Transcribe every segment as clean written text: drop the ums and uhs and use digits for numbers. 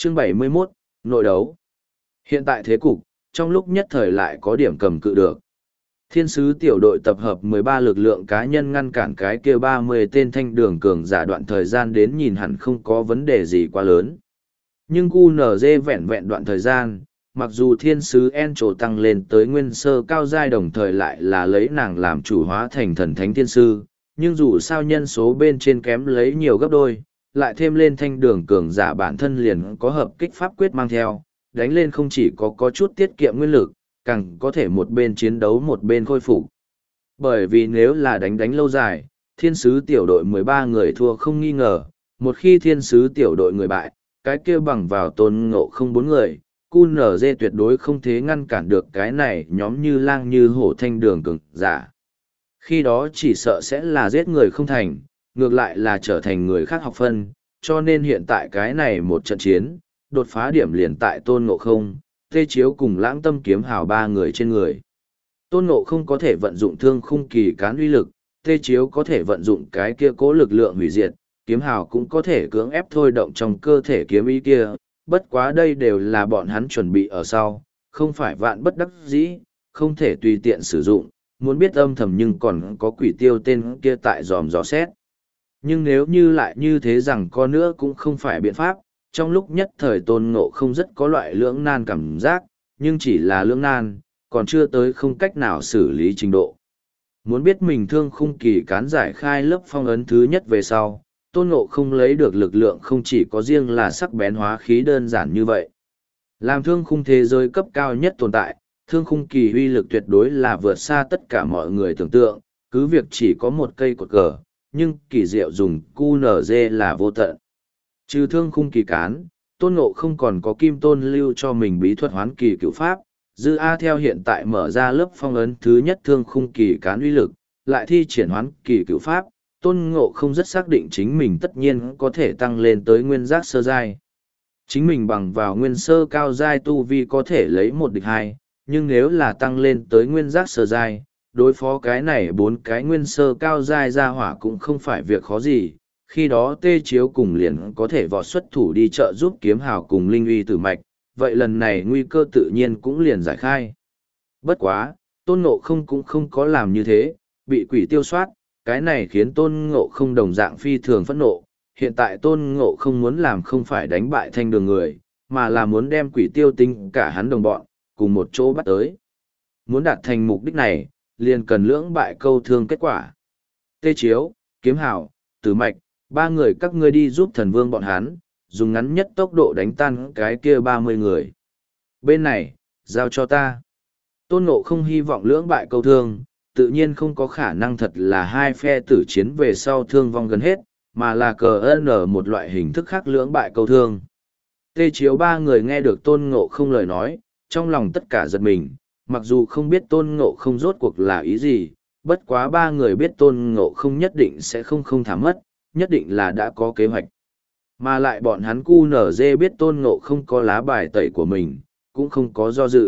Chương 71, nội đấu. Hiện tại thế cục, trong lúc nhất thời lại có điểm cầm cự được. Thiên sứ tiểu đội tập hợp 13 lực lượng cá nhân ngăn cản cái kia 30 tên thanh đường cường giả đoạn thời gian đến nhìn hẳn không có vấn đề gì quá lớn. Nhưng QNZ vẹn vẹn đoạn thời gian, mặc dù thiên sứ En trổ tăng lên tới nguyên sơ cao giai đồng thời lại là lấy nàng làm chủ hóa thành thần thánh thiên sư, nhưng dù sao nhân số bên trên kém lấy nhiều gấp đôi, lại thêm lên thanh đường cường giả bản thân liền có hợp kích pháp quyết mang theo, đánh lên không chỉ có chút tiết kiệm nguyên lực, càng có thể một bên chiến đấu một bên khôi phục. Bởi vì nếu là đánh lâu dài, thiên sứ tiểu đội 13 người thua không nghi ngờ, một khi thiên sứ tiểu đội người bại, cái kia bằng vào Tôn Ngộ không 4 người, QNZ tuyệt đối không thể ngăn cản được cái này nhóm như lang như hổ thanh đường cường giả. Khi đó chỉ sợ sẽ là giết người không thành, ngược lại là trở thành người khác học phân, cho nên hiện tại cái này một trận chiến, đột phá điểm liền tại Tôn Ngộ không, Tê Chiếu cùng Lãng Tâm Kiếm Hào 3 người trên người. Tôn Ngộ không có thể vận dụng thương khung kỳ cán uy lực, Tê Chiếu có thể vận dụng cái kia cố lực lượng hủy diệt, Kiếm Hào cũng có thể cưỡng ép thôi động trong cơ thể kiếm ý kia, bất quá đây đều là bọn hắn chuẩn bị ở sau, không phải vạn bất đắc dĩ, không thể tùy tiện sử dụng, muốn biết âm thầm nhưng còn có quỷ tiêu tên kia tại dòm dò xét. Nhưng nếu như lại như thế rằng có nữa cũng không phải biện pháp, trong lúc nhất thời Tôn Ngộ không rất có loại lưỡng nan cảm giác, nhưng chỉ là lưỡng nan, còn chưa tới không cách nào xử lý trình độ. Muốn biết mình thương khung kỳ cán giải khai lớp phong ấn thứ nhất về sau, Tôn Ngộ không lấy được lực lượng không chỉ có riêng là sắc bén hóa khí đơn giản như vậy. Làm thương khung thế giới cấp cao nhất tồn tại, thương khung kỳ uy lực tuyệt đối là vượt xa tất cả mọi người tưởng tượng, cứ việc chỉ có một cây cột cờ, nhưng kỳ diệu dùng QNZ là vô tận. Trừ thương khung kỳ cán, Tôn Ngộ không còn có kim tôn lưu cho mình bí thuật hoán kỳ cựu pháp, dư A theo hiện tại mở ra lớp phong ấn thứ nhất thương khung kỳ cán uy lực, lại thi triển hoán kỳ cựu pháp, Tôn Ngộ không rất xác định chính mình tất nhiên có thể tăng lên tới nguyên giác sơ giai. Chính mình bằng vào nguyên sơ cao giai tu vi có thể lấy 1 địch 2, nhưng nếu là tăng lên tới nguyên giác sơ giai, đối phó cái này 4 cái nguyên sơ cao giai ra hỏa cũng không phải việc khó gì, khi đó Tê Chiếu cùng liền có thể vọt xuất thủ đi trợ giúp Kiếm Hào cùng Linh Uy Tử Mạch, vậy lần này nguy cơ tự nhiên cũng liền giải khai. Bất quá, Tôn Ngộ không cũng không có làm như thế, bị quỷ tiêu soát, cái này khiến Tôn Ngộ không đồng dạng phi thường phẫn nộ. Hiện tại Tôn Ngộ không muốn làm không phải đánh bại thanh đường người, mà là muốn đem quỷ tiêu tính cả hắn đồng bọn, cùng một chỗ bắt tới. Muốn đạt thành mục đích này, liền cần lưỡng bại câu thương kết quả. Tê Chiếu, Kiếm Hào, Tử Mạch, 3 người các ngươi đi giúp thần vương bọn hắn, dùng ngắn nhất tốc độ đánh tan cái kia 30 người. Bên này, giao cho ta. Tôn Ngộ không hy vọng lưỡng bại câu thương, tự nhiên không có khả năng thật là hai phe tử chiến về sau thương vong gần hết, mà là cờ n một loại hình thức khác lưỡng bại câu thương. Tê Chiếu 3 người nghe được Tôn Ngộ không lời nói, trong lòng tất cả giật mình, mặc dù không biết Tôn Ngộ không rốt cuộc là ý gì, bất quá 3 người biết Tôn Ngộ không nhất định sẽ không thả mất, nhất định là đã có kế hoạch. Mà lại bọn hắn QNZ biết Tôn Ngộ không có lá bài tẩy của mình, cũng không có do dự.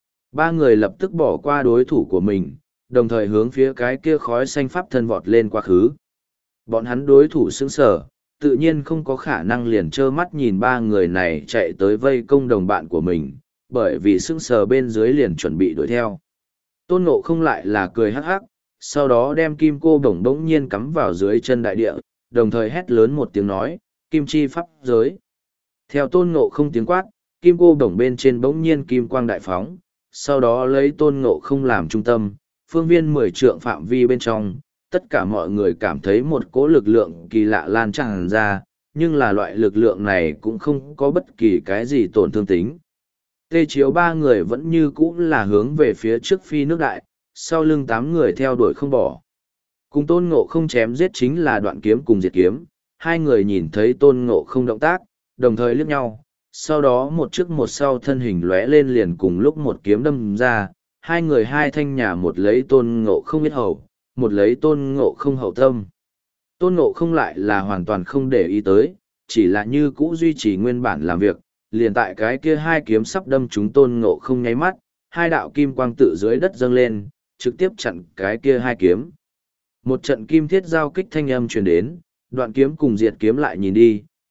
3 người lập tức bỏ qua đối thủ của mình, đồng thời hướng phía cái kia khói xanh pháp thân vọt lên quá khứ. Bọn hắn đối thủ sững sờ, tự nhiên không có khả năng liền trơ mắt nhìn 3 người này chạy tới vây công đồng bạn của mình, bởi vì sững sờ bên dưới liền chuẩn bị đuổi theo. Tôn Ngộ không lại là cười hắc hắc, sau đó đem kim cô bổng đống nhiên cắm vào dưới chân đại địa, đồng thời hét lớn một tiếng nói, kim chi pháp giới. Theo Tôn Ngộ không tiếng quát, kim cô bổng bên trên bỗng nhiên kim quang đại phóng, sau đó lấy Tôn Ngộ không làm trung tâm, phương viên 10 trượng phạm vi bên trong, tất cả mọi người cảm thấy một cỗ lực lượng kỳ lạ lan tràn ra, nhưng là loại lực lượng này cũng không có bất kỳ cái gì tổn thương tính. Tê Chiếu 3 người vẫn như cũ là hướng về phía trước phi nước đại, sau lưng 8 người theo đuổi không bỏ. Cùng Tôn Ngộ không chém giết chính là Đoạn Kiếm cùng Diệt Kiếm, 2 người nhìn thấy Tôn Ngộ không động tác, đồng thời liếc nhau, sau đó một trước một sau thân hình lóe lên liền cùng lúc một kiếm đâm ra, 2 người 2 thanh nhà, một lấy Tôn Ngộ không biết hầu, một lấy Tôn Ngộ không hậu tâm. Tôn Ngộ không lại là hoàn toàn không để ý tới, chỉ là như cũ duy trì nguyên bản làm việc, liền tại cái kia 2 kiếm sắp đâm trúng Tôn Ngộ không nháy mắt, 2 đạo kim quang tự dưới đất dâng lên, trực tiếp chặn cái kia 2 kiếm. Một trận kim thiết giao kích thanh âm truyền đến, Đoạn Kiếm cùng Diệt Kiếm lại nhìn đi,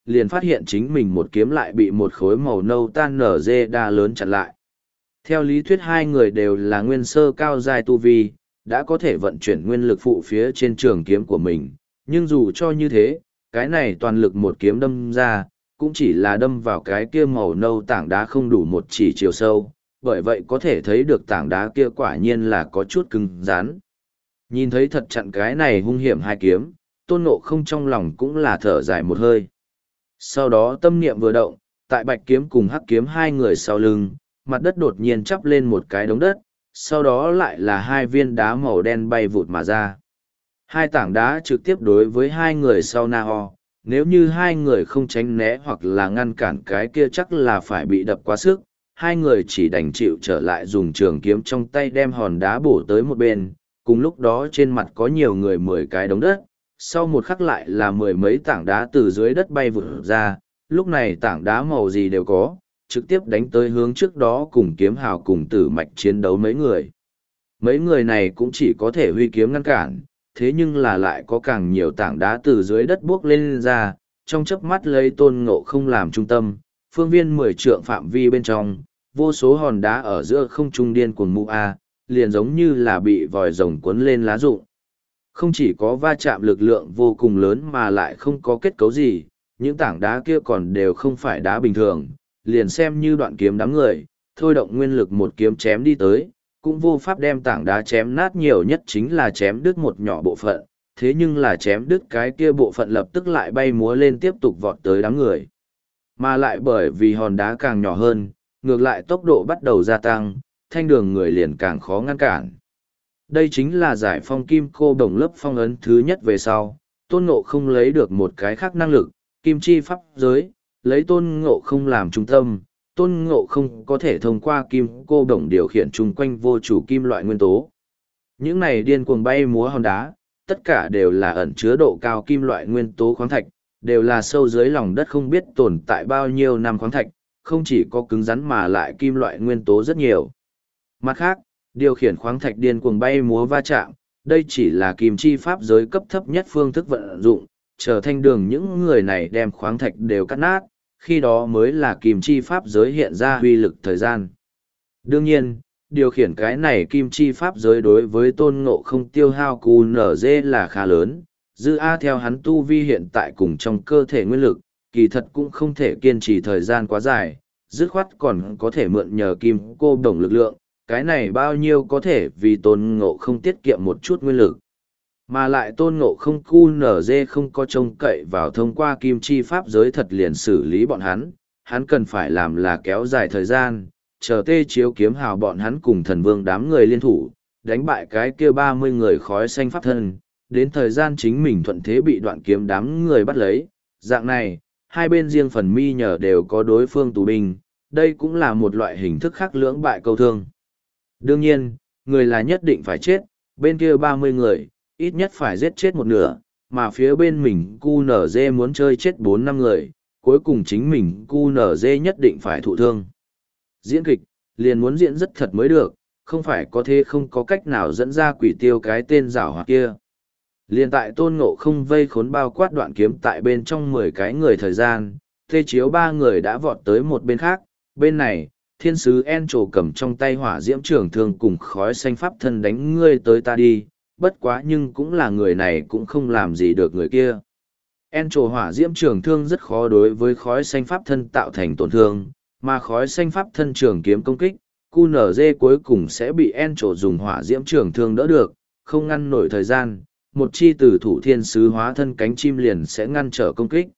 liền phát hiện chính mình một kiếm lại bị một khối màu nâu tan nở dê đa lớn chặn lại. Theo lý thuyết hai người đều là nguyên sơ cao giai tu vi, đã có thể vận chuyển nguyên lực phụ phía trên trường kiếm của mình, nhưng dù cho như thế, cái này toàn lực một kiếm đâm ra, cũng chỉ là đâm vào cái kia màu nâu tảng đá không đủ một chỉ chiều sâu, bởi vậy có thể thấy được tảng đá kia quả nhiên là có chút cứng rắn. Nhìn thấy thật chặn cái này hung hiểm hai kiếm, Tôn Ngộ Không trong lòng cũng là thở dài một hơi. Sau đó tâm niệm vừa động, tại bạch kiếm cùng hắc kiếm hai người sau lưng, mặt đất đột nhiên chắp lên một cái đống đất, sau đó lại là hai viên đá màu đen bay vụt mà ra. Hai tảng đá trực tiếp đối với hai người sau Na Ho, nếu như hai người không tránh né hoặc là ngăn cản cái kia chắc là phải bị đập quá sức, hai người chỉ đành chịu trở lại dùng trường kiếm trong tay đem hòn đá bổ tới một bên, cùng lúc đó trên mặt có nhiều người 10 cái đống đất, sau một khắc lại là 10 mấy tảng đá từ dưới đất bay vụt ra, lúc này tảng đá màu gì đều có, trực tiếp đánh tới hướng trước đó cùng kiếm hào cùng tử mạch chiến đấu mấy người. Mấy người này cũng chỉ có thể huy kiếm ngăn cản, thế nhưng là lại có càng nhiều tảng đá từ dưới đất buốc lên ra, trong chớp mắt lấy Tôn Ngộ Không làm trung tâm, phương viên 10 trượng phạm vi bên trong, vô số hòn đá ở giữa không trung điên cuồng mụ a, liền giống như là bị vòi rồng cuốn lên lá rụng. Không chỉ có va chạm lực lượng vô cùng lớn mà lại không có kết cấu gì, những tảng đá kia còn đều không phải đá bình thường, liền xem như đoạn kiếm đám người, thôi động nguyên lực một kiếm chém đi tới, cũng vô pháp đem tảng đá chém nát, nhiều nhất chính là chém đứt một nhỏ bộ phận, thế nhưng là chém đứt cái kia bộ phận lập tức lại bay múa lên tiếp tục vọt tới đám người. Mà lại bởi vì hòn đá càng nhỏ hơn, ngược lại tốc độ bắt đầu gia tăng, thanh đường người liền càng khó ngăn cản. Đây chính là giải phong kim cô đồng lớp phong ấn thứ nhất về sau, Tôn Ngộ Không lấy được một cái khác năng lực, kim chi pháp giới, lấy Tôn Ngộ Không làm trung tâm, Tôn Ngộ Không có thể thông qua kim cô đồng điều khiển chung quanh vô chủ kim loại nguyên tố. Những này điên cuồng bay múa hòn đá, tất cả đều là ẩn chứa độ cao kim loại nguyên tố khoáng thạch, đều là sâu dưới lòng đất không biết tồn tại bao nhiêu năm khoáng thạch, không chỉ có cứng rắn mà lại kim loại nguyên tố rất nhiều. Mặt khác, điều khiển khoáng thạch điên cuồng bay múa va chạm, đây chỉ là kim chi pháp giới cấp thấp nhất phương thức vận dụng, trở thành đường những người này đem khoáng thạch đều cắt nát, khi đó mới là kim chi pháp giới hiện ra uy lực thời gian. Đương nhiên, điều khiển cái này kim chi pháp giới đối với Tôn Ngộ Không tiêu hao QNZ là khá lớn, dư A theo hắn tu vi hiện tại cùng trong cơ thể nguyên lực, kỳ thật cũng không thể kiên trì thời gian quá dài, dứt khoát còn có thể mượn nhờ kim cô đồng lực lượng, cái này bao nhiêu có thể vì Tôn Ngộ Không tiết kiệm một chút nguyên lực. Mà lại Tôn Ngộ Không QNZ không có trông cậy vào thông qua kim chi pháp giới thật liền xử lý bọn hắn cần phải làm là kéo dài thời gian, chờ Tê Chiếu Kiếm Hào bọn hắn cùng thần vương đám người liên thủ, đánh bại cái kia 30 người khói xanh pháp thân, đến thời gian chính mình thuận thế bị đoạn kiếm đám người bắt lấy, dạng này, hai bên riêng phần mi nhờ đều có đối phương tù binh, đây cũng là một loại hình thức khác lưỡng bại câu thương. Đương nhiên, người là nhất định phải chết, bên kia 30 người, ít nhất phải giết chết một nửa, mà phía bên mình QNZ muốn chơi chết 4-5 người, cuối cùng chính mình QNZ nhất định phải thụ thương. Diễn kịch, liền muốn diễn rất thật mới được, không phải có thế không có cách nào dẫn ra quỷ tiêu cái tên giảo hoạt kia. Liền tại Tôn Ngộ Không vây khốn bao quát đoạn kiếm tại bên trong 10 cái người thời gian, Tê Chiếu 3 người đã vọt tới một bên khác, bên này, thiên sứ En trổ cầm trong tay hỏa diễm trường thương cùng khói xanh pháp thân đánh ngươi tới ta đi, bất quá nhưng cũng là người này cũng không làm gì được người kia. En trổ hỏa diễm trường thương rất khó đối với khói xanh pháp thân tạo thành tổn thương, mà khói xanh pháp thân trường kiếm công kích, QNZ cuối cùng sẽ bị En trổ dùng hỏa diễm trường thương đỡ được, không ngăn nổi thời gian, một chi từ thủ thiên sứ hóa thân cánh chim liền sẽ ngăn trở công kích.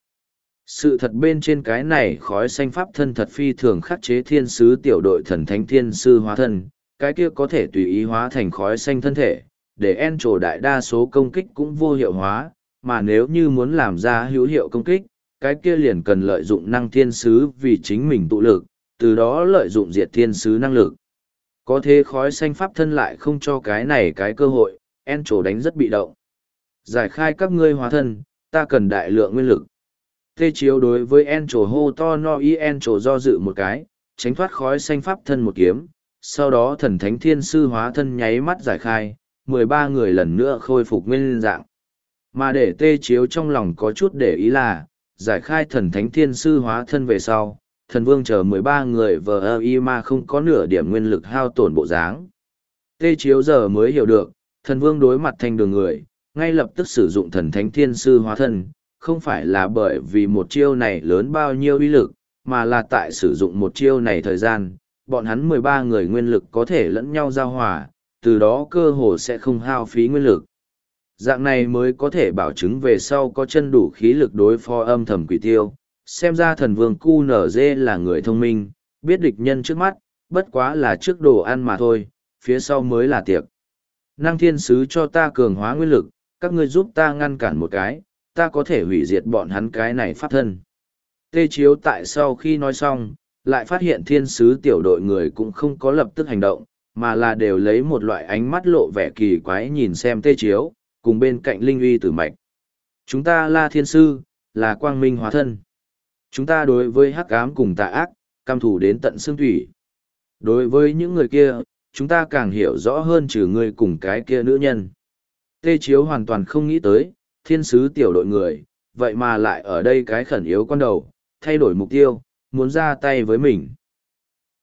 Sự thật bên trên cái này khói xanh pháp thân thật phi thường khắc chế thiên sứ tiểu đội thần thánh thiên sư hóa thân, cái kia có thể tùy ý hóa thành khói xanh thân thể, để En trổ đại đa số công kích cũng vô hiệu hóa, mà nếu như muốn làm ra hữu hiệu công kích, cái kia liền cần lợi dụng năng thiên sứ vì chính mình tụ lực, từ đó lợi dụng diệt thiên sứ năng lực. Có thế khói xanh pháp thân lại không cho cái này cái cơ hội, En trổ đánh rất bị động. Giải khai các ngươi hóa thân, ta cần đại lượng nguyên lực. Tê Chiếu đối với En trổ hô to no y En trổ do dự một cái, tránh thoát khói xanh pháp thân một kiếm, sau đó thần thánh thiên sư hóa thân nháy mắt giải khai, 13 người lần nữa khôi phục nguyên dạng. Mà để Tê Chiếu trong lòng có chút để ý là, giải khai thần thánh thiên sư hóa thân về sau, thần vương chờ 13 người vờ y mà không có nửa điểm nguyên lực hao tổn bộ dáng. Tê Chiếu giờ mới hiểu được, thần vương đối mặt thanh đường người, ngay lập tức sử dụng thần thánh thiên sư hóa thân, không phải là bởi vì một chiêu này lớn bao nhiêu uy lực, mà là tại sử dụng một chiêu này thời gian, bọn hắn 13 người nguyên lực có thể lẫn nhau giao hòa, từ đó cơ hồ sẽ không hao phí nguyên lực. Dạng này mới có thể bảo chứng về sau có chân đủ khí lực đối phó âm thầm quỷ tiêu. Xem ra thần vương QNZ là người thông minh, biết địch nhân trước mắt, bất quá là trước đồ ăn mà thôi, phía sau mới là tiệc. Năng thiên sứ cho ta cường hóa nguyên lực, các ngươi giúp ta ngăn cản một cái, ta có thể hủy diệt bọn hắn cái này pháp thân. Tê Chiếu tại sau khi nói xong, lại phát hiện thiên sứ tiểu đội người cũng không có lập tức hành động, mà là đều lấy một loại ánh mắt lộ vẻ kỳ quái nhìn xem Tê Chiếu, cùng bên cạnh Linh Uy Tử Mạch. Chúng ta là thiên sư, là quang minh hóa thân. Chúng ta đối với hắc ám cùng tà ác, căm thù đến tận xương thủy. Đối với những người kia, chúng ta càng hiểu rõ hơn trừ ngươi cùng cái kia nữ nhân. Tê Chiếu hoàn toàn không nghĩ tới, thiên sứ tiểu đội người, vậy mà lại ở đây cái khẩn yếu con đầu, thay đổi mục tiêu, muốn ra tay với mình.